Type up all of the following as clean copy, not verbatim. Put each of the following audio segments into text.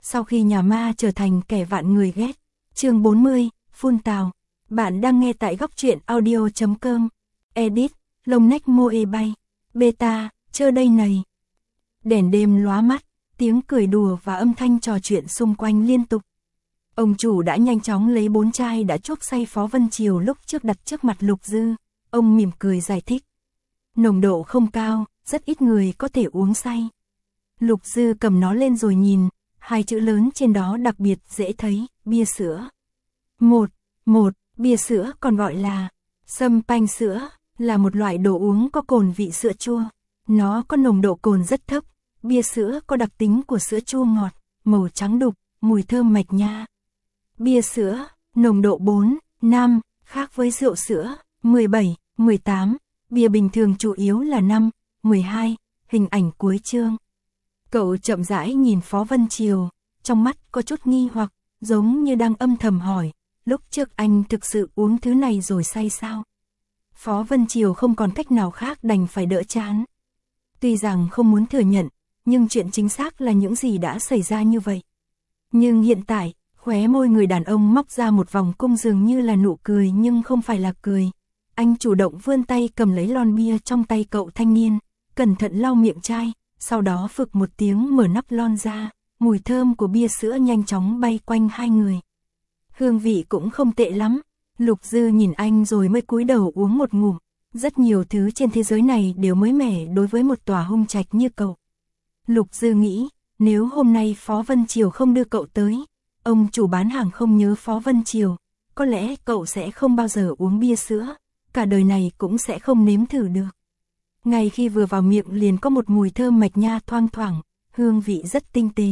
sau khi nhà ma trở thành kẻ vạn người ghét. Chương 40, phun tào. Bạn đang nghe tại góc truyện audio.com. Edit, lông nách moe bay. Beta, chơ đây này. Đèn đêm lóa mắt, tiếng cười đùa và âm thanh trò chuyện xung quanh liên tục. Ông chủ đã nhanh chóng lấy 4 chai đã chuốc say Phó Vân Triều lúc trước đặt trước mặt Lục Dư. Ông mỉm cười giải thích. Nồng độ không cao, rất ít người có thể uống say. Lục Dư cầm nó lên rồi nhìn, 2 chữ lớn trên đó đặc biệt dễ thấy, bia sữa. Một, bia sữa còn gọi là sâm panh sữa, là một loại đồ uống có cồn vị sữa chua. Nó có nồng độ cồn rất thấp, bia sữa có đặc tính của sữa chua ngọt, màu trắng đục, mùi thơm mạch nha. Bia sữa, nồng độ 4, 5, khác với rượu sữa, 17, 18, bia bình thường chủ yếu là 5, 12, hình ảnh cuối chương. Cậu chậm rãi nhìn Phó Vân Triều, trong mắt có chút nghi hoặc, giống như đang âm thầm hỏi, lúc trước anh thực sự uống thứ này rồi say sao? Phó Vân Triều không còn cách nào khác đành phải đỡ chán. Tuy rằng không muốn thừa nhận, nhưng chuyện chính xác là những gì đã xảy ra như vậy. Nhưng hiện tại, khóe môi người đàn ông móc ra một vòng cung dường như là nụ cười nhưng không phải là cười. Anh chủ động vươn tay cầm lấy lon bia trong tay cậu thanh niên, cẩn thận lau miệng chai, sau đó phực một tiếng mở nắp lon ra, mùi thơm của bia sữa nhanh chóng bay quanh hai người. Hương vị cũng không tệ lắm, Lục Dư nhìn anh rồi mới cúi đầu uống một ngụm. Rất nhiều thứ trên thế giới này đều mới mẻ đối với một tòa hung trạch như cậu. Lục Dư nghĩ, nếu hôm nay Phó Vân Triều không đưa cậu tới, ông chủ bán hàng không nhớ Phó Vân Triều, có lẽ cậu sẽ không bao giờ uống bia sữa, cả đời này cũng sẽ không nếm thử được. Ngay khi vừa vào miệng liền có một mùi thơm mạch nha thoang thoảng, hương vị rất tinh tế.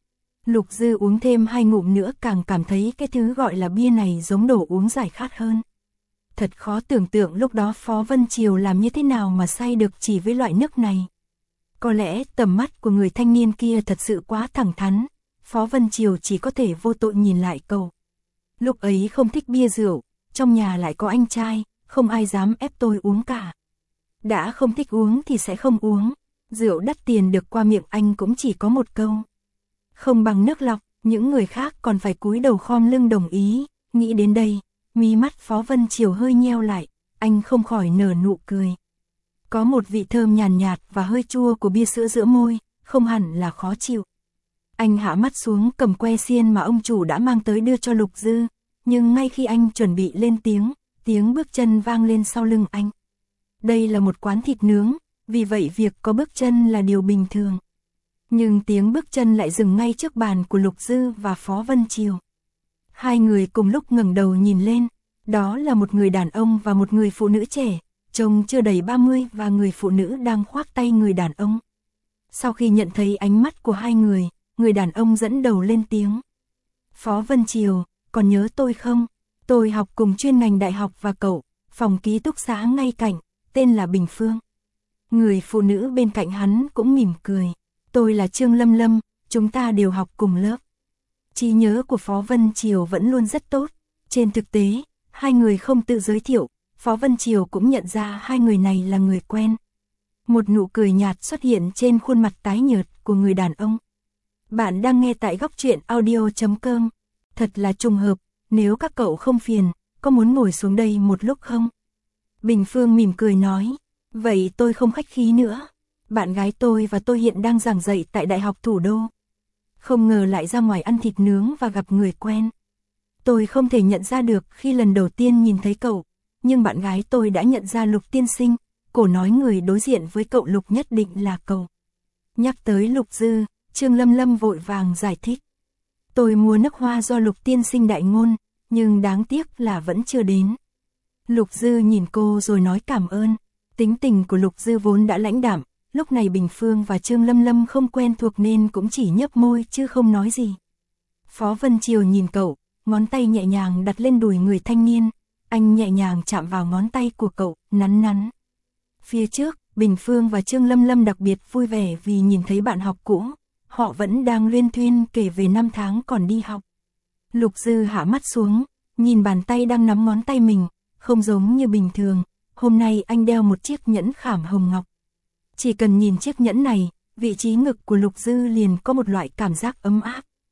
Lục Dư uống thêm 2 ngụm nữa càng cảm thấy cái thứ gọi là bia này giống đồ uống giải khát hơn. Thật khó tưởng tượng lúc đó Phó Vân Triều làm như thế nào mà say được chỉ với loại nước này. Có lẽ tầm mắt của người thanh niên kia thật sự quá thẳng thắn, Phó Vân Triều chỉ có thể vô tội nhìn lại cậu. Lúc ấy không thích bia rượu, trong nhà lại có anh trai, không ai dám ép tôi uống cả. Đã không thích uống thì sẽ không uống, rượu đắt tiền được qua miệng anh cũng chỉ có một câu. Không bằng nước lọc, những người khác còn phải cúi đầu khom lưng đồng ý, nghĩ đến đây, mí mắt Phó Vân Triều hơi nheo lại, anh không khỏi nở nụ cười. Có một vị thơm nhàn nhạt và hơi chua của bia sữa giữa môi, không hẳn là khó chịu. Anh hạ mắt xuống cầm que xiên mà ông chủ đã mang tới đưa cho Lục Dư, nhưng ngay khi anh chuẩn bị lên tiếng bước chân vang lên sau lưng anh. Đây là một quán thịt nướng, vì vậy việc có bước chân là điều bình thường. Nhưng tiếng bước chân lại dừng ngay trước bàn của Lục Dư và Phó Vân Triều. Hai người cùng lúc ngẩng đầu nhìn lên, đó là một người đàn ông và một người phụ nữ trẻ, trông chưa đầy 30 và người phụ nữ đang khoác tay người đàn ông. Sau khi nhận thấy ánh mắt của hai người đàn ông dẫn đầu lên tiếng. Phó Vân Triều, còn nhớ tôi không? Tôi học cùng chuyên ngành đại học và cậu, phòng ký túc xá ngay cạnh, tên là Bình Phương. Người phụ nữ bên cạnh hắn cũng mỉm cười. Tôi là Trương Lâm Lâm, chúng ta đều học cùng lớp. Trí nhớ của Phó Vân Triều vẫn luôn rất tốt. Trên thực tế, hai người không tự giới thiệu, Phó Vân Triều cũng nhận ra hai người này là người quen. Một nụ cười nhạt xuất hiện trên khuôn mặt tái nhợt của người đàn ông. Bạn đang nghe tại góc truyện audio.com. Thật là trùng hợp, nếu các cậu không phiền, có muốn ngồi xuống đây một lúc không? Bình Phương mỉm cười nói, vậy tôi không khách khí nữa. Bạn gái tôi và tôi hiện đang giảng dạy tại Đại học Thủ đô. Không ngờ lại ra ngoài ăn thịt nướng và gặp người quen. Tôi không thể nhận ra được khi lần đầu tiên nhìn thấy cậu, nhưng bạn gái tôi đã nhận ra Lục tiên sinh, cổ nói người đối diện với cậu Lục nhất định là cậu. Nhắc tới Lục Dư, Trương Lâm Lâm vội vàng giải thích. Tôi mua nước hoa do Lục tiên sinh đại ngôn, nhưng đáng tiếc là vẫn chưa đến. Lục Dư nhìn cô rồi nói cảm ơn. Tính tình của Lục Dư vốn đã lãnh đạm, lúc này Bình Phương và Trương Lâm Lâm không quen thuộc nên cũng chỉ nhếch môi chứ không nói gì. Phó Vân Triều nhìn cậu, ngón tay nhẹ nhàng đặt lên đùi người thanh niên, anh nhẹ nhàng chạm vào ngón tay của cậu, nắn nắn. Phía trước, Bình Phương và Trương Lâm Lâm đặc biệt vui vẻ vì nhìn thấy bạn học cũ, họ vẫn đang luyên thuyên kể về năm tháng còn đi học. Lục Dư hạ mắt xuống, nhìn bàn tay đang nắm ngón tay mình, không giống như bình thường, hôm nay anh đeo một chiếc nhẫn khảm hồng ngọc. Chỉ cần nhìn chiếc nhẫn này, vị trí ngực của Lục Dư liền có một loại cảm giác ấm áp.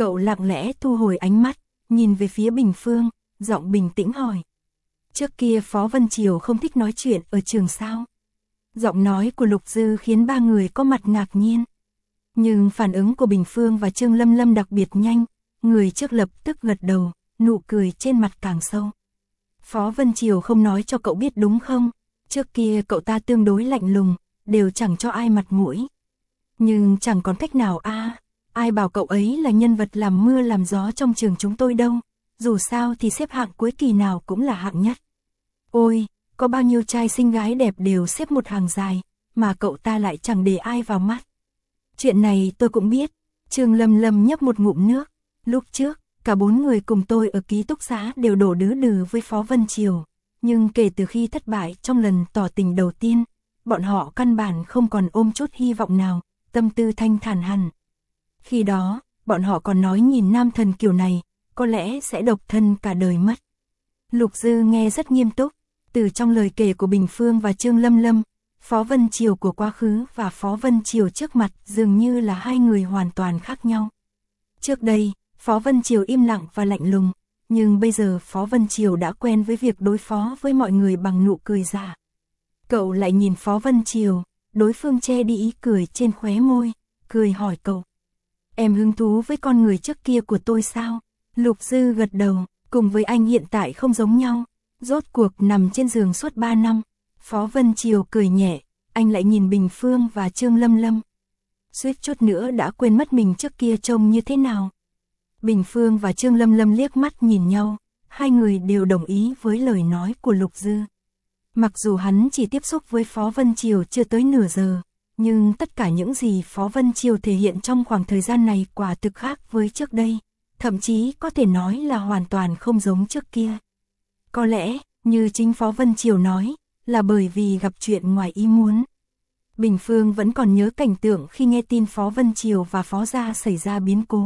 Cậu lặng lẽ thu hồi ánh mắt, nhìn về phía Bình Phương, giọng bình tĩnh hỏi. Trước kia Phó Vân Triều không thích nói chuyện ở trường sao? Giọng nói của Lục Dư khiến ba người có mặt ngạc nhiên. Nhưng phản ứng của Bình Phương và Trương Lâm Lâm đặc biệt nhanh, người trước lập tức gật đầu, nụ cười trên mặt càng sâu. Phó Vân Triều không nói cho cậu biết đúng không? Trước kia cậu ta tương đối lạnh lùng, đều chẳng cho ai mặt mũi. Nhưng chẳng còn cách nào ai bảo cậu ấy là nhân vật làm mưa làm gió trong trường chúng tôi đâu, dù sao thì xếp hạng cuối kỳ nào cũng là hạng nhất. Ôi, có bao nhiêu trai xinh gái đẹp đều xếp một hàng dài, mà cậu ta lại chẳng để ai vào mắt. Chuyện này tôi cũng biết. Trương Lâm Lâm nhấp một ngụm nước. Lúc trước, cả 4 người cùng tôi ở ký túc xá đều đổ đứ đừ với Phó Vân Triều. Nhưng kể từ khi thất bại trong lần tỏ tình đầu tiên, bọn họ căn bản không còn ôm chút hy vọng nào, tâm tư thanh thản hẳn. Khi đó, bọn họ còn nói nhìn nam thần kiểu này, có lẽ sẽ độc thân cả đời mất. Lục Dư nghe rất nghiêm túc, từ trong lời kể của Bình Phương và Trương Lâm Lâm, Phó Vân Triều của quá khứ và Phó Vân Triều trước mặt dường như là hai người hoàn toàn khác nhau. Trước đây, Phó Vân Triều im lặng và lạnh lùng, nhưng bây giờ Phó Vân Triều đã quen với việc đối phó với mọi người bằng nụ cười giả. Cậu lại nhìn Phó Vân Triều, đối phương che đi ý cười trên khóe môi, cười hỏi cậu. Em hứng thú với con người trước kia của tôi sao? Lục Dư gật đầu, cùng với anh hiện tại không giống nhau. Rốt cuộc nằm trên giường suốt 3 năm. Phó Vân Triều cười nhẹ, anh lại nhìn Bình Phương và Trương Lâm Lâm. Suýt chút nữa đã quên mất mình trước kia trông như thế nào. Bình Phương và Trương Lâm Lâm liếc mắt nhìn nhau, hai người đều đồng ý với lời nói của Lục Dư. Mặc dù hắn chỉ tiếp xúc với Phó Vân Triều chưa tới nửa giờ, nhưng tất cả những gì Phó Vân Triều thể hiện trong khoảng thời gian này quả thực khác với trước đây, thậm chí có thể nói là hoàn toàn không giống trước kia. Có lẽ, như chính Phó Vân Triều nói, là bởi vì gặp chuyện ngoài ý muốn. Bình Phương vẫn còn nhớ cảnh tượng khi nghe tin Phó Vân Triều và Phó Gia xảy ra biến cố.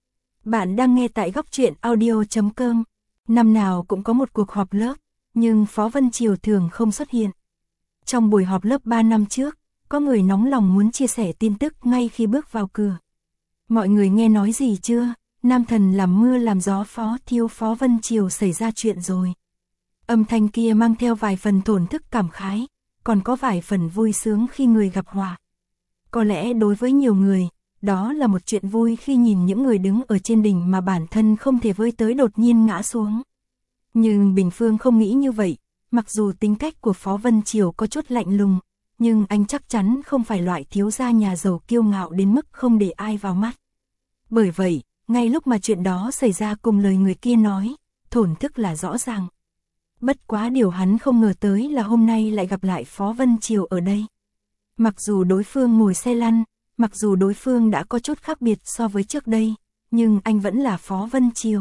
Bạn đang nghe tại góc truyện audio.com. Năm nào cũng có một cuộc họp lớp, nhưng Phó Vân Triều thường không xuất hiện. Trong buổi họp lớp 3 năm trước, có người nóng lòng muốn chia sẻ tin tức ngay khi bước vào cửa. Mọi người nghe nói gì chưa? Nam thần làm mưa làm gió Phó Vân Triều xảy ra chuyện rồi. Âm thanh kia mang theo vài phần thổn thức cảm khái, còn có vài phần vui sướng khi người gặp họa. Có lẽ đối với nhiều người, đó là một chuyện vui khi nhìn những người đứng ở trên đỉnh mà bản thân không thể với tới đột nhiên ngã xuống. Nhưng Bình Phương không nghĩ như vậy, mặc dù tính cách của Phó Vân Triều có chút lạnh lùng, nhưng anh chắc chắn không phải loại thiếu gia nhà giàu kiêu ngạo đến mức không để ai vào mắt. Bởi vậy, ngay lúc mà chuyện đó xảy ra cùng lời người kia nói, thổn thức là rõ ràng. Bất quá điều hắn không ngờ tới là hôm nay lại gặp lại Phó Vân Triều ở đây. Mặc dù đối phương ngồi xe lăn, mặc dù đối phương đã có chút khác biệt so với trước đây, nhưng anh vẫn là Phó Vân Triều.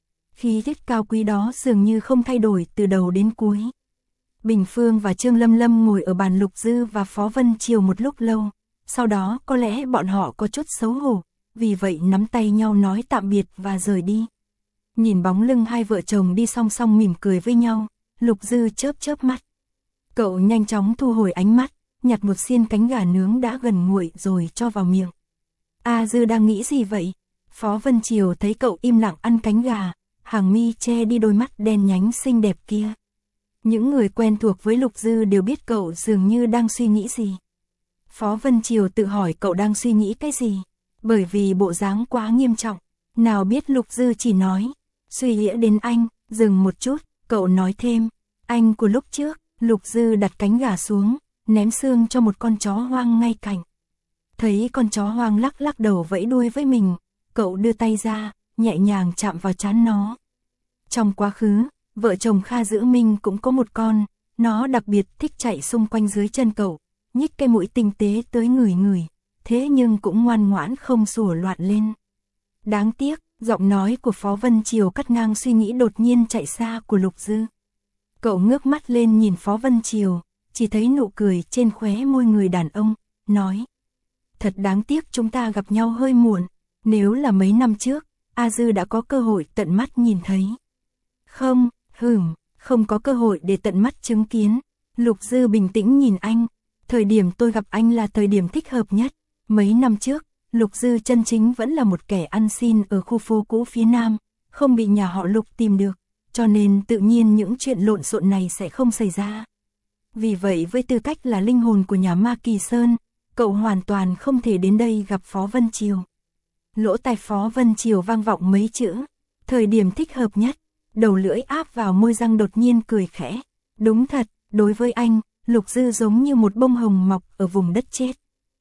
Khí chất cao quý đó dường như không thay đổi từ đầu đến cuối. Bình Phương và Trương Lâm Lâm ngồi ở bàn Lục Dư và Phó Vân Triều một lúc lâu, sau đó có lẽ bọn họ có chút xấu hổ, vì vậy nắm tay nhau nói tạm biệt và rời đi. Nhìn bóng lưng hai vợ chồng đi song song mỉm cười với nhau, Lục Dư chớp chớp mắt. Cậu nhanh chóng thu hồi ánh mắt, nhặt một xiên cánh gà nướng đã gần nguội rồi cho vào miệng. A Dư đang nghĩ gì vậy? Phó Vân Triều thấy cậu im lặng ăn cánh gà, hàng mi che đi đôi mắt đen nhánh xinh đẹp kia. Những người quen thuộc với Lục Dư đều biết cậu dường như đang suy nghĩ gì. Phó Vân Triều tự hỏi cậu đang suy nghĩ cái gì, bởi vì bộ dáng quá nghiêm trọng. Nào biết Lục Dư chỉ nói, suy nghĩ đến anh, dừng một chút, cậu nói thêm, anh của lúc trước. Lục Dư đặt cánh gà xuống, ném xương cho một con chó hoang ngay cạnh. Thấy con chó hoang lắc lắc đầu vẫy đuôi với mình, cậu đưa tay ra, nhẹ nhàng chạm vào trán nó. Trong quá khứ, vợ chồng Kha Dữ Minh cũng có một con, nó đặc biệt thích chạy xung quanh dưới chân cậu, nhích cái mũi tinh tế tới ngửi ngửi, thế nhưng cũng ngoan ngoãn không sủa loạn lên. Đáng tiếc, giọng nói của Phó Vân Triều cắt ngang suy nghĩ đột nhiên chạy xa của Lục Dư. Cậu ngước mắt lên nhìn Phó Vân Triều, chỉ thấy nụ cười trên khóe môi người đàn ông, nói. Thật đáng tiếc chúng ta gặp nhau hơi muộn, nếu là mấy năm trước, A Dư đã có cơ hội tận mắt nhìn thấy. Không có cơ hội để tận mắt chứng kiến. Lục Dư bình tĩnh nhìn anh, thời điểm tôi gặp anh là thời điểm thích hợp nhất. Mấy năm trước, Lục Dư chân chính vẫn là một kẻ ăn xin ở khu phố cũ phía Nam, không bị nhà họ Lục tìm được, cho nên tự nhiên những chuyện lộn xộn này sẽ không xảy ra. Vì vậy với tư cách là linh hồn của nhà ma Kỳ Sơn, cậu hoàn toàn không thể đến đây gặp Phó Vân Triều. Lỗ tai Phó Vân Triều vang vọng mấy chữ, thời điểm thích hợp nhất, đầu lưỡi áp vào môi răng đột nhiên cười khẽ. Đúng thật, đối với anh, Lục Dư giống như một bông hồng mọc ở vùng đất chết.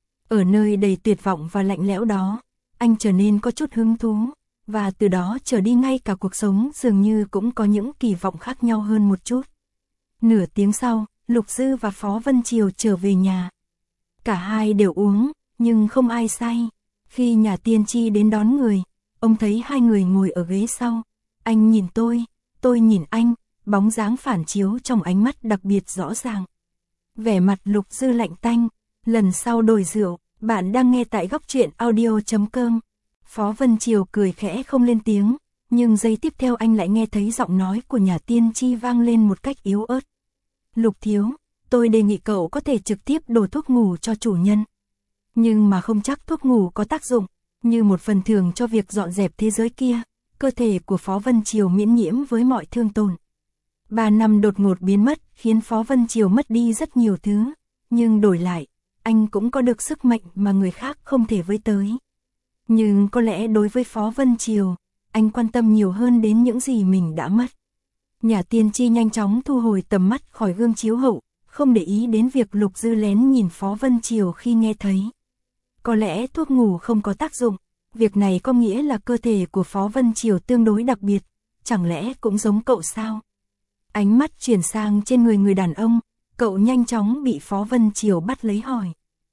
Ở nơi đầy tuyệt vọng và lạnh lẽo đó, anh trở nên có chút hứng thú, và từ đó trở đi ngay cả cuộc sống dường như cũng có những kỳ vọng khác nhau hơn một chút. Nửa tiếng sau, Lục Dư và Phó Vân Triều trở về nhà. Cả hai đều uống, nhưng không ai say. Khi nhà tiên tri đến đón người, ông thấy hai người ngồi ở ghế sau. Anh nhìn tôi nhìn anh, bóng dáng phản chiếu trong ánh mắt đặc biệt rõ ràng. Vẻ mặt Lục Dư lạnh tanh, lần sau đổi rượu, bạn đang nghe tại góc truyện audio.com. Phó Vân Triều cười khẽ không lên tiếng, nhưng giây tiếp theo anh lại nghe thấy giọng nói của nhà tiên tri vang lên một cách yếu ớt. Lục thiếu, tôi đề nghị cậu có thể trực tiếp đổ thuốc ngủ cho chủ nhân. Nhưng mà không chắc thuốc ngủ có tác dụng, như một phần thưởng cho việc dọn dẹp thế giới kia, cơ thể của Phó Vân Triều miễn nhiễm với mọi thương tổn. 3 năm đột ngột biến mất khiến Phó Vân Triều mất đi rất nhiều thứ, nhưng đổi lại, anh cũng có được sức mạnh mà người khác không thể với tới. Nhưng có lẽ đối với Phó Vân Triều, anh quan tâm nhiều hơn đến những gì mình đã mất. Nhà tiên tri nhanh chóng thu hồi tầm mắt khỏi gương chiếu hậu, không để ý đến việc Lục Dư lén nhìn Phó Vân Triều khi nghe thấy. Có lẽ thuốc ngủ không có tác dụng, việc này có nghĩa là cơ thể của Phó Vân Triều tương đối đặc biệt, chẳng lẽ cũng giống cậu sao? Ánh mắt chuyển sang trên người đàn ông, cậu nhanh chóng bị Phó Vân Triều bắt lấy hỏi.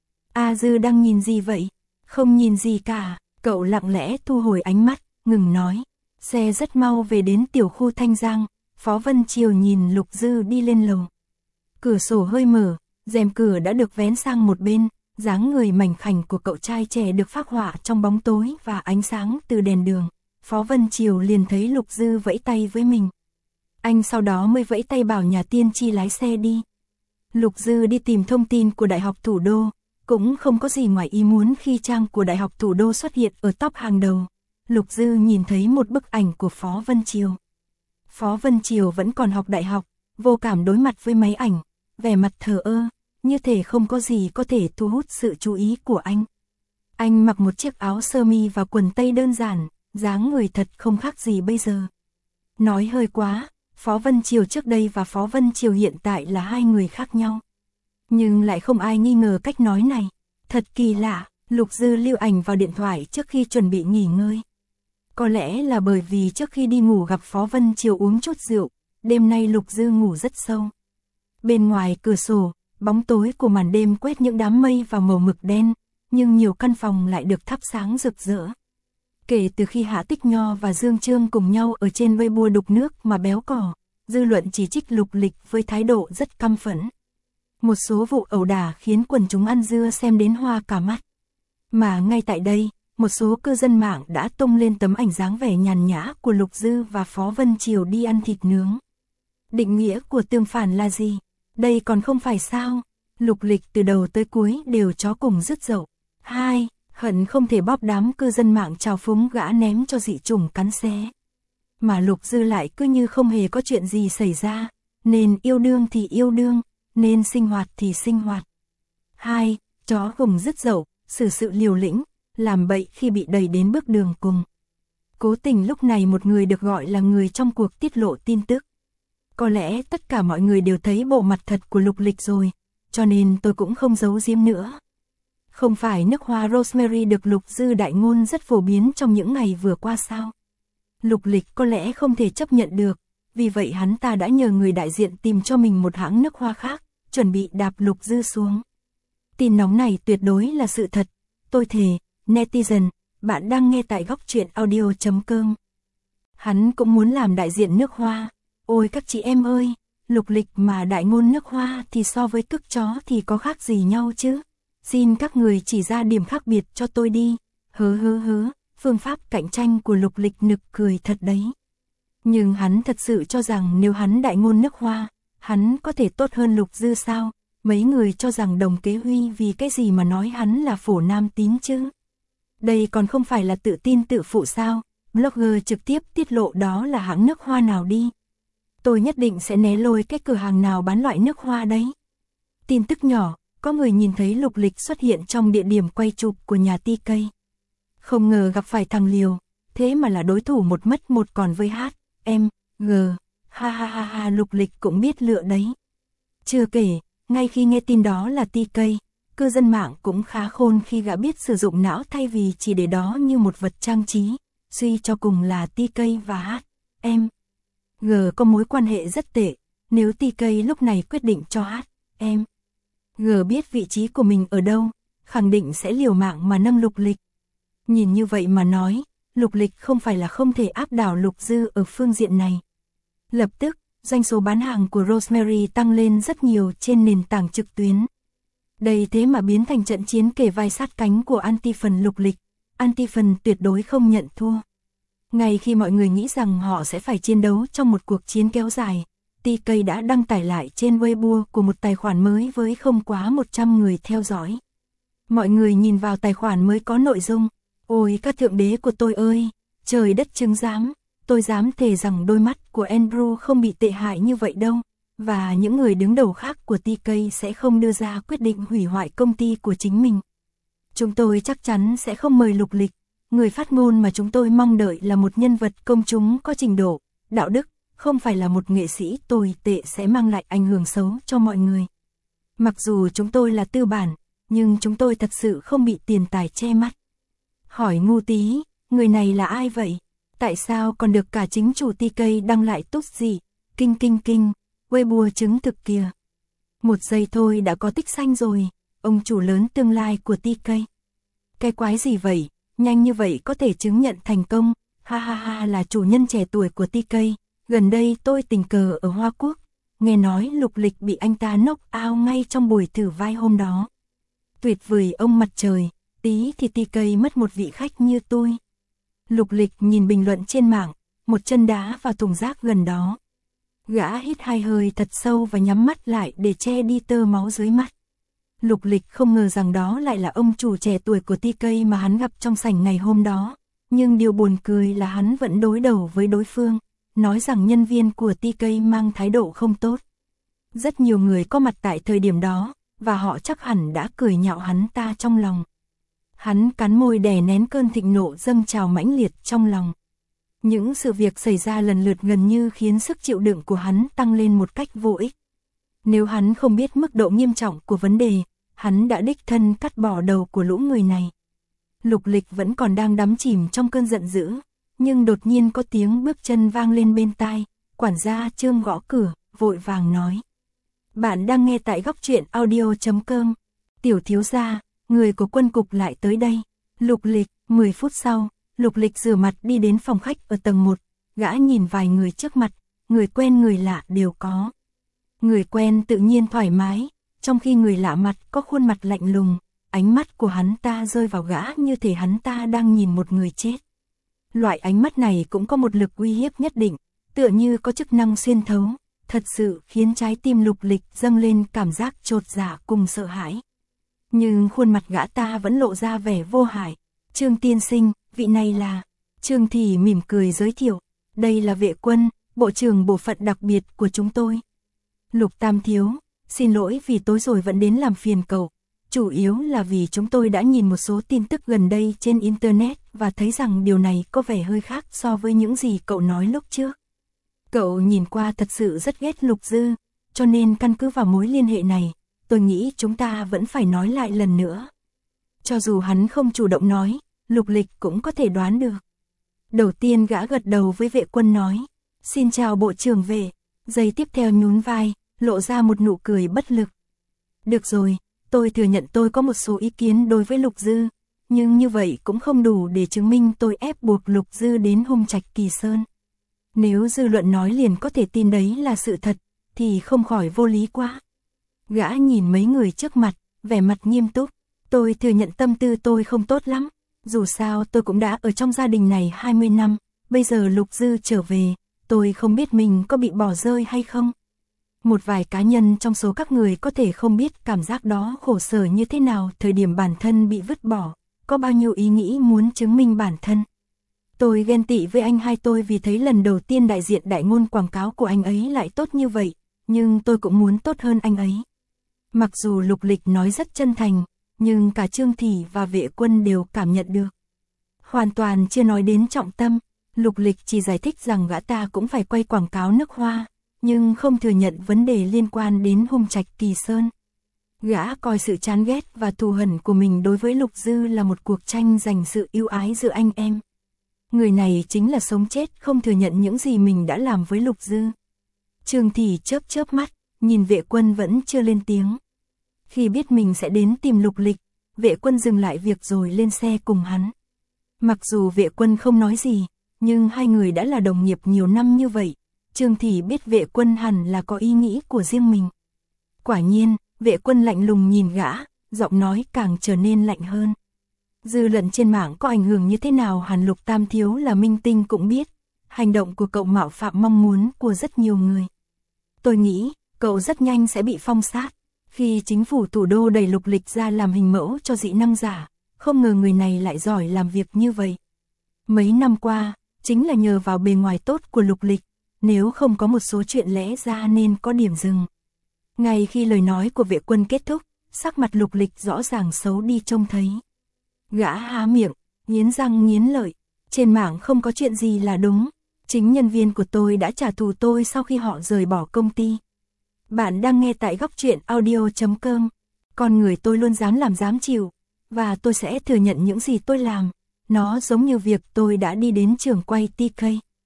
A Dư đang nhìn gì vậy? Không nhìn gì cả, cậu lặng lẽ thu hồi ánh mắt, ngừng nói. Xe rất mau về đến tiểu khu Thanh Giang, Phó Vân Triều nhìn Lục Dư đi lên lầu. Cửa sổ hơi mở, rèm cửa đã được vén sang một bên, dáng người mảnh khảnh của cậu trai trẻ được phác họa trong bóng tối và ánh sáng từ đèn đường. Phó Vân Triều liền thấy Lục Dư vẫy tay với mình. Anh sau đó mới vẫy tay bảo nhà tiên tri lái xe đi. Lục Dư đi tìm thông tin của Đại học Thủ đô, cũng không có gì ngoài ý muốn khi trang của Đại học Thủ đô xuất hiện ở top hàng đầu. Lục Dư nhìn thấy một bức ảnh của Phó Vân Triều. Phó Vân Triều vẫn còn học đại học, vô cảm đối mặt với máy ảnh, vẻ mặt thờ ơ, như thể không có gì có thể thu hút sự chú ý của anh. Anh mặc một chiếc áo sơ mi và quần tây đơn giản, dáng người thật không khác gì bây giờ. Nói hơi quá, Phó Vân Triều trước đây và Phó Vân Triều hiện tại là hai người khác nhau. Nhưng lại không ai nghi ngờ cách nói này. Thật kỳ lạ, Lục Dư lưu ảnh vào điện thoại trước khi chuẩn bị nghỉ ngơi. Có lẽ là bởi vì trước khi đi ngủ gặp Phó Vân Triều uống chút rượu, đêm nay Lục Dư ngủ rất sâu. Bên ngoài cửa sổ, bóng tối của màn đêm quét những đám mây vào màu mực đen, nhưng nhiều căn phòng lại được thắp sáng rực rỡ. Kể từ khi Hạ Tích Nho và Dương Trương cùng nhau ở trên Weibo đục nước mà béo cỏ, dư luận chỉ trích Lục Lịch với thái độ rất căm phẫn. Một số vụ ẩu đả khiến quần chúng ăn dưa xem đến hoa cả mắt. Mà ngay tại đây, một số cư dân mạng đã tung lên tấm ảnh dáng vẻ nhàn nhã của Lục Dư và Phó Vân Triều đi ăn thịt nướng. Định nghĩa của tương phản là gì? Đây còn không phải sao? Lục Lịch từ đầu tới cuối đều chó cùng rứt dậu. 2. Hận không thể bóp đám cư dân mạng trào phúng gã ném cho dị chủng cắn xé. Mà Lục Dư lại cứ như không hề có chuyện gì xảy ra, nên yêu đương thì yêu đương, nên sinh hoạt thì sinh hoạt. 2. Chó cùng rứt dậu, xử sự liều lĩnh, làm bậy khi bị đẩy đến bước đường cùng. Cố tình lúc này một người được gọi là người trong cuộc tiết lộ tin tức. Có lẽ tất cả mọi người đều thấy bộ mặt thật của Lục Lịch rồi, cho nên tôi cũng không giấu giếm nữa. Không phải nước hoa rosemary được Lục Dư đại ngôn rất phổ biến trong những ngày vừa qua sao? Lục Lịch có lẽ không thể chấp nhận được, vì vậy hắn ta đã nhờ người đại diện tìm cho mình một hãng nước hoa khác, chuẩn bị đạp Lục Dư xuống. Tin nóng này tuyệt đối là sự thật, tôi thề, netizen, bạn đang nghe tại góc truyện audio.com. Hắn cũng muốn làm đại diện nước hoa. Ôi các chị em ơi, Lục Lịch mà đại ngôn nước hoa thì so với cứt chó thì có khác gì nhau chứ? Xin các người chỉ ra điểm khác biệt cho tôi đi. Hứ, phương pháp cạnh tranh của Lục Lịch nực cười thật đấy. Nhưng hắn thật sự cho rằng nếu hắn đại ngôn nước hoa, hắn có thể tốt hơn Lục Dư sao? Mấy người cho rằng Đồng Kế Huy vì cái gì mà nói hắn là phổ nam tín chứ? Đây còn không phải là tự tin tự phụ sao? Blogger trực tiếp tiết lộ đó là hãng nước hoa nào đi. Tôi nhất định sẽ né lôi cái cửa hàng nào bán loại nước hoa đấy. Tin tức nhỏ, có người nhìn thấy Lục Lịch xuất hiện trong địa điểm quay chụp của nhà TK. Không ngờ gặp phải thằng Liều, thế mà là đối thủ một mất một còn với H.M.G. Ha ha ha ha, Lục Lịch cũng biết lựa đấy. Chưa kể, ngay khi nghe tin đó là TK, cư dân mạng cũng khá khôn khi gã biết sử dụng não thay vì chỉ để đó như một vật trang trí. Suy cho cùng là TK và H.M.G. có mối quan hệ rất tệ. Nếu TK lúc này quyết định cho H.M.G. biết vị trí của mình ở đâu, khẳng định sẽ liều mạng mà nâng Lục Lịch. Nhìn như vậy mà nói, Lục Lịch không phải là không thể áp đảo Lục Dư ở phương diện này. Lập tức, doanh số bán hàng của Rosemary tăng lên rất nhiều trên nền tảng trực tuyến. Đây thế mà biến thành trận chiến kề vai sát cánh của anti-fan Lục Lịch. Anti-fan tuyệt đối không nhận thua. Ngay khi mọi người nghĩ rằng họ sẽ phải chiến đấu trong một cuộc chiến kéo dài, TK đã đăng tải lại trên Weibo của một tài khoản mới với không quá 100 người theo dõi. Mọi người nhìn vào tài khoản mới có nội dung: ôi các thượng đế của tôi ơi, trời đất chứng giám, tôi dám thề rằng đôi mắt của Andrew không bị tệ hại như vậy đâu, và những người đứng đầu khác của TK sẽ không đưa ra quyết định hủy hoại công ty của chính mình. Chúng tôi chắc chắn sẽ không mời Lục Lịch, người phát ngôn mà chúng tôi mong đợi là một nhân vật công chúng có trình độ, đạo đức, không phải là một nghệ sĩ tồi tệ sẽ mang lại ảnh hưởng xấu cho mọi người. Mặc dù chúng tôi là tư bản, nhưng chúng tôi thật sự không bị tiền tài che mắt. Hỏi ngu tí, người này là ai vậy? Tại sao còn được cả chính chủ TK đăng lại tút gì? Kinh kinh kinh, Weibo chứng thực kìa. Một giây thôi đã có tích xanh rồi, ông chủ lớn tương lai của TK. Cái quái gì vậy, nhanh như vậy có thể chứng nhận thành công, ha ha ha, là chủ nhân trẻ tuổi của TK. Gần đây tôi tình cờ ở Hoa Quốc, nghe nói Lục Lịch bị anh ta knock out ngay trong buổi thử vai hôm đó. Tuyệt vời ông mặt trời, tí thì TK mất một vị khách như tôi. Lục Lịch nhìn bình luận trên mạng, một chân đá vào thùng rác gần đó. Gã hít hai hơi thật sâu và nhắm mắt lại để che đi tơ máu dưới mắt. Lục Lịch không ngờ rằng đó lại là ông chủ trẻ tuổi của TK mà hắn gặp trong sảnh ngày hôm đó. Nhưng điều buồn cười là hắn vẫn đối đầu với đối phương, nói rằng nhân viên của TK mang thái độ không tốt. Rất nhiều người có mặt tại thời điểm đó, và họ chắc hẳn đã cười nhạo hắn ta trong lòng. Hắn cắn môi đè nén cơn thịnh nộ dâng trào mãnh liệt trong lòng. Những sự việc xảy ra lần lượt gần như khiến sức chịu đựng của hắn tăng lên một cách vô ích. Nếu hắn không biết mức độ nghiêm trọng của vấn đề, hắn đã đích thân cắt bỏ đầu của lũ người này. Lục Lịch vẫn còn đang đắm chìm trong cơn giận dữ, nhưng đột nhiên có tiếng bước chân vang lên bên tai. Quản gia Trương gõ cửa, vội vàng nói: bạn đang nghe tại góc truyện audio.com. Tiểu thiếu gia, người của quân cục lại tới đây. Lục Lịch. 10 phút sau, Lục Lịch rửa mặt đi đến phòng khách ở tầng 1, gã nhìn vài người trước mặt, người quen người lạ đều có. Người quen tự nhiên thoải mái, trong khi người lạ mặt có khuôn mặt lạnh lùng, ánh mắt của hắn ta rơi vào gã như thể hắn ta đang nhìn một người chết. Loại ánh mắt này cũng có một lực uy hiếp nhất định, tựa như có chức năng xuyên thấu, thật sự khiến trái tim Lục Lịch dâng lên cảm giác chột dạ cùng sợ hãi. Nhưng khuôn mặt gã ta vẫn lộ ra vẻ vô hại. Trương tiên sinh, vị này là... Trương Thị mỉm cười giới thiệu, đây là vệ quân, bộ trưởng bộ phận đặc biệt của chúng tôi. Lục Tam thiếu, xin lỗi vì tối rồi vẫn đến làm phiền cậu. Chủ yếu là vì chúng tôi đã nhìn một số tin tức gần đây trên Internet và thấy rằng điều này có vẻ hơi khác so với những gì cậu nói lúc trước. Cậu nhìn qua thật sự rất ghét Lục Dư, cho nên căn cứ vào mối liên hệ này, tôi nghĩ chúng ta vẫn phải nói lại lần nữa. Cho dù hắn không chủ động nói, Lục Lịch cũng có thể đoán được. Đầu tiên gã gật đầu với vệ quân nói, xin chào bộ trưởng vệ, giây tiếp theo nhún vai, lộ ra một nụ cười bất lực. Được rồi, tôi thừa nhận tôi có một số ý kiến đối với Lục Dư, nhưng như vậy cũng không đủ để chứng minh tôi ép buộc Lục Dư đến Hung Trạch Kỳ Sơn. Nếu dư luận nói liền có thể tin đấy là sự thật, thì không khỏi vô lý quá. Gã nhìn mấy người trước mặt, vẻ mặt nghiêm túc, tôi thừa nhận tâm tư tôi không tốt lắm. Dù sao tôi cũng đã ở trong gia đình này 20 năm, bây giờ Lục Dư trở về, tôi không biết mình có bị bỏ rơi hay không. Một vài cá nhân trong số các người có thể không biết cảm giác đó khổ sở như thế nào thời điểm bản thân bị vứt bỏ, có bao nhiêu ý nghĩ muốn chứng minh bản thân. Tôi ghen tị với anh hai tôi vì thấy lần đầu tiên đại diện đại ngôn quảng cáo của anh ấy lại tốt như vậy, nhưng tôi cũng muốn tốt hơn anh ấy. Mặc dù Lục Lịch nói rất chân thành, nhưng cả Trương Thị và Vệ Quân đều cảm nhận được. Hoàn toàn chưa nói đến trọng tâm, Lục Lịch chỉ giải thích rằng gã ta cũng phải quay quảng cáo nước hoa, nhưng không thừa nhận vấn đề liên quan đến Hung Trạch Kỳ Sơn. Gã coi sự chán ghét và thù hằn của mình đối với Lục Dư là một cuộc tranh giành sự ưu ái giữa anh em. Người này chính là sống chết không thừa nhận những gì mình đã làm với Lục Dư. Trương Thị chớp chớp mắt, nhìn Vệ Quân vẫn chưa lên tiếng. Khi biết mình sẽ đến tìm Lục Lịch, Vệ Quân dừng lại việc rồi lên xe cùng hắn. Mặc dù Vệ Quân không nói gì, nhưng hai người đã là đồng nghiệp nhiều năm như vậy, Trương Thị biết Vệ Quân hẳn là có ý nghĩ của riêng mình. Quả nhiên, Vệ Quân lạnh lùng nhìn gã, giọng nói càng trở nên lạnh hơn. Dư luận trên mạng có ảnh hưởng như thế nào hẳn Lục Tam Thiếu là minh tinh cũng biết, hành động của cậu mạo phạm mong muốn của rất nhiều người. Tôi nghĩ, cậu rất nhanh sẽ bị phong sát. Khi chính phủ thủ đô đẩy Lục Lịch ra làm hình mẫu cho dị năng giả, không ngờ người này lại giỏi làm việc như vậy. Mấy năm qua, chính là nhờ vào bề ngoài tốt của Lục Lịch, nếu không có một số chuyện lẽ ra nên có điểm dừng. Ngay khi lời nói của Vệ Quân kết thúc, sắc mặt Lục Lịch rõ ràng xấu đi trông thấy. Gã há miệng, nghiến răng nghiến lợi, trên mạng không có chuyện gì là đúng, chính nhân viên của tôi đã trả thù tôi sau khi họ rời bỏ công ty. Bạn đang nghe tại góc truyện audio.com. Con người tôi luôn dám làm dám chịu, và tôi sẽ thừa nhận những gì tôi làm. Nó giống như việc tôi đã đi đến trường quay TK.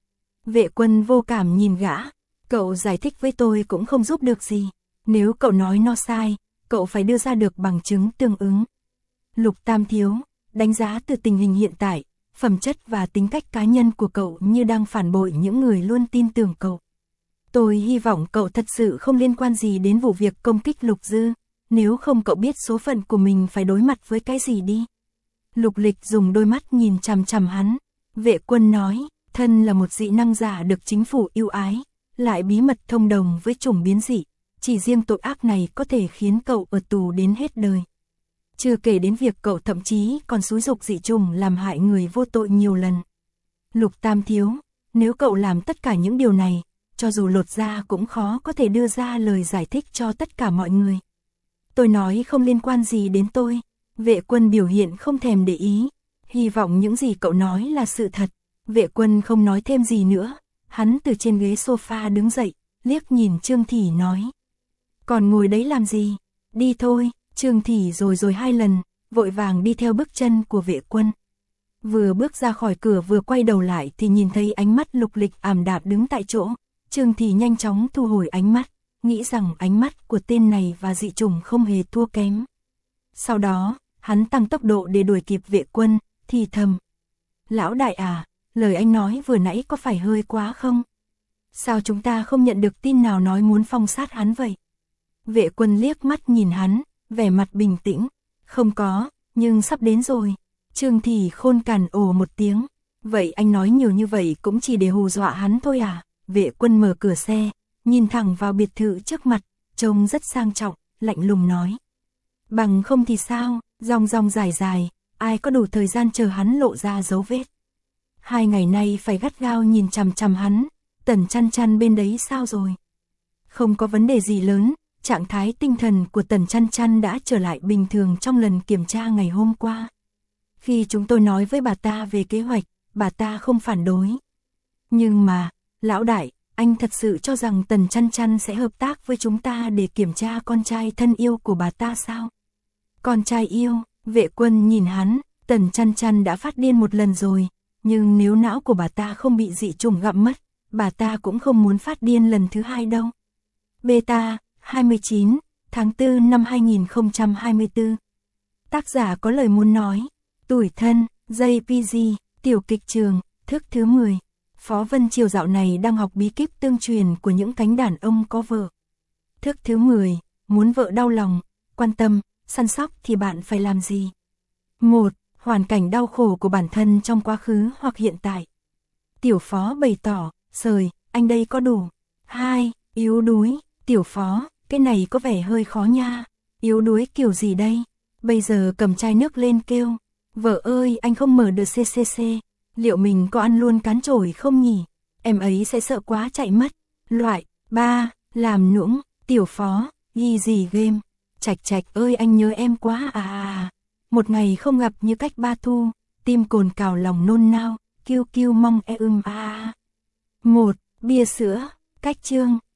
Vệ Quân vô cảm nhìn gã, cậu giải thích với tôi cũng không giúp được gì. Nếu cậu nói nó sai, cậu phải đưa ra được bằng chứng tương ứng. Lục Tam Thiếu, đánh giá từ tình hình hiện tại, phẩm chất và tính cách cá nhân của cậu như đang phản bội những người luôn tin tưởng cậu. Tôi hy vọng cậu thật sự không liên quan gì đến vụ việc công kích Lục Dư, nếu không cậu biết số phận của mình phải đối mặt với cái gì đi. Lục Lịch dùng đôi mắt nhìn chằm chằm hắn. Vệ Quân nói, thân là một dị năng giả được chính phủ ưu ái, lại bí mật thông đồng với chủng biến dị, chỉ riêng tội ác này có thể khiến cậu ở tù đến hết đời. Chưa kể đến việc cậu thậm chí còn xúi giục dị chủng làm hại người vô tội nhiều lần. Lục Tam Thiếu, nếu cậu làm tất cả những điều này, cho dù lột da cũng khó có thể đưa ra lời giải thích cho tất cả mọi người. Tôi nói không liên quan gì đến tôi. Vệ Quân biểu hiện không thèm để ý, hy vọng những gì cậu nói là sự thật. Vệ Quân không nói thêm gì nữa, hắn từ trên ghế sofa đứng dậy, liếc nhìn Trương Thị nói. Còn ngồi đấy làm gì? Đi thôi. Trương Thị rồi hai lần, vội vàng đi theo bước chân của Vệ Quân. Vừa bước ra khỏi cửa vừa quay đầu lại thì nhìn thấy ánh mắt Lục Lịch ảm đạm đứng tại chỗ. Trương Thị nhanh chóng thu hồi ánh mắt, nghĩ rằng ánh mắt của tên này và dị chủng không hề thua kém. Sau đó, hắn tăng tốc độ để đuổi kịp Vệ Quân, thì thầm. Lão đại à, lời anh nói vừa nãy có phải hơi quá không? Sao chúng ta không nhận được tin nào nói muốn phong sát hắn vậy? Vệ Quân liếc mắt nhìn hắn, vẻ mặt bình tĩnh. Không có, nhưng sắp đến rồi. Trương Thị khôn cằn ồ một tiếng. Vậy anh nói nhiều như vậy cũng chỉ để hù dọa hắn thôi à? Vệ Quân mở cửa xe, nhìn thẳng vào biệt thự trước mặt, trông rất sang trọng, lạnh lùng nói. Bằng không thì sao, rong rong dài dài, ai có đủ thời gian chờ hắn lộ ra dấu vết. 2 ngày nay phải gắt gao nhìn chằm chằm hắn, Tần Chăn Chăn bên đấy sao rồi? Không có vấn đề gì lớn, trạng thái tinh thần của Tần Chăn Chăn đã trở lại bình thường trong lần kiểm tra ngày hôm qua. Khi chúng tôi nói với bà ta về kế hoạch, bà ta không phản đối. Nhưng mà, lão đại, anh thật sự cho rằng Tần Chăn Chăn sẽ hợp tác với chúng ta để kiểm tra con trai thân yêu của bà ta sao? Con trai yêu, Vệ Quân nhìn hắn, Tần Chăn Chăn đã phát điên một lần rồi, nhưng nếu não của bà ta không bị dị chủng gặm mất, bà ta cũng không muốn phát điên lần thứ 2 đâu. Beta, 29, tháng 4 năm 2024. Tác giả có lời muốn nói. Tủi thân, JPG, tiểu kịch trường, thước thứ 10. Phó Vân Triều dạo này đang học bí kíp tương truyền của những cánh đàn ông có vợ. Thước thứ 10, muốn vợ đau lòng, quan tâm, săn sóc thì bạn phải làm gì? 1. Hoàn cảnh đau khổ của bản thân trong quá khứ hoặc hiện tại. Tiểu Phó bày tỏ, sời, anh đây có đủ. 2. Yếu đuối, Tiểu Phó, cái này có vẻ hơi khó nha. Yếu đuối kiểu gì đây? Bây giờ cầm chai nước lên kêu. Vợ ơi, anh không mở được CCC, liệu mình có ăn luôn cán chổi không nhỉ? Em ấy sẽ sợ quá chạy mất. Loại 3. Làm nũng, tiểu phó, ghi gì game. Trạch Trạch ơi, anh nhớ em quá à. Một ngày không gặp như cách ba thu, tim cồn cào lòng nôn nao, kêu kêu mong e à. 1. Bia sữa, cách chương.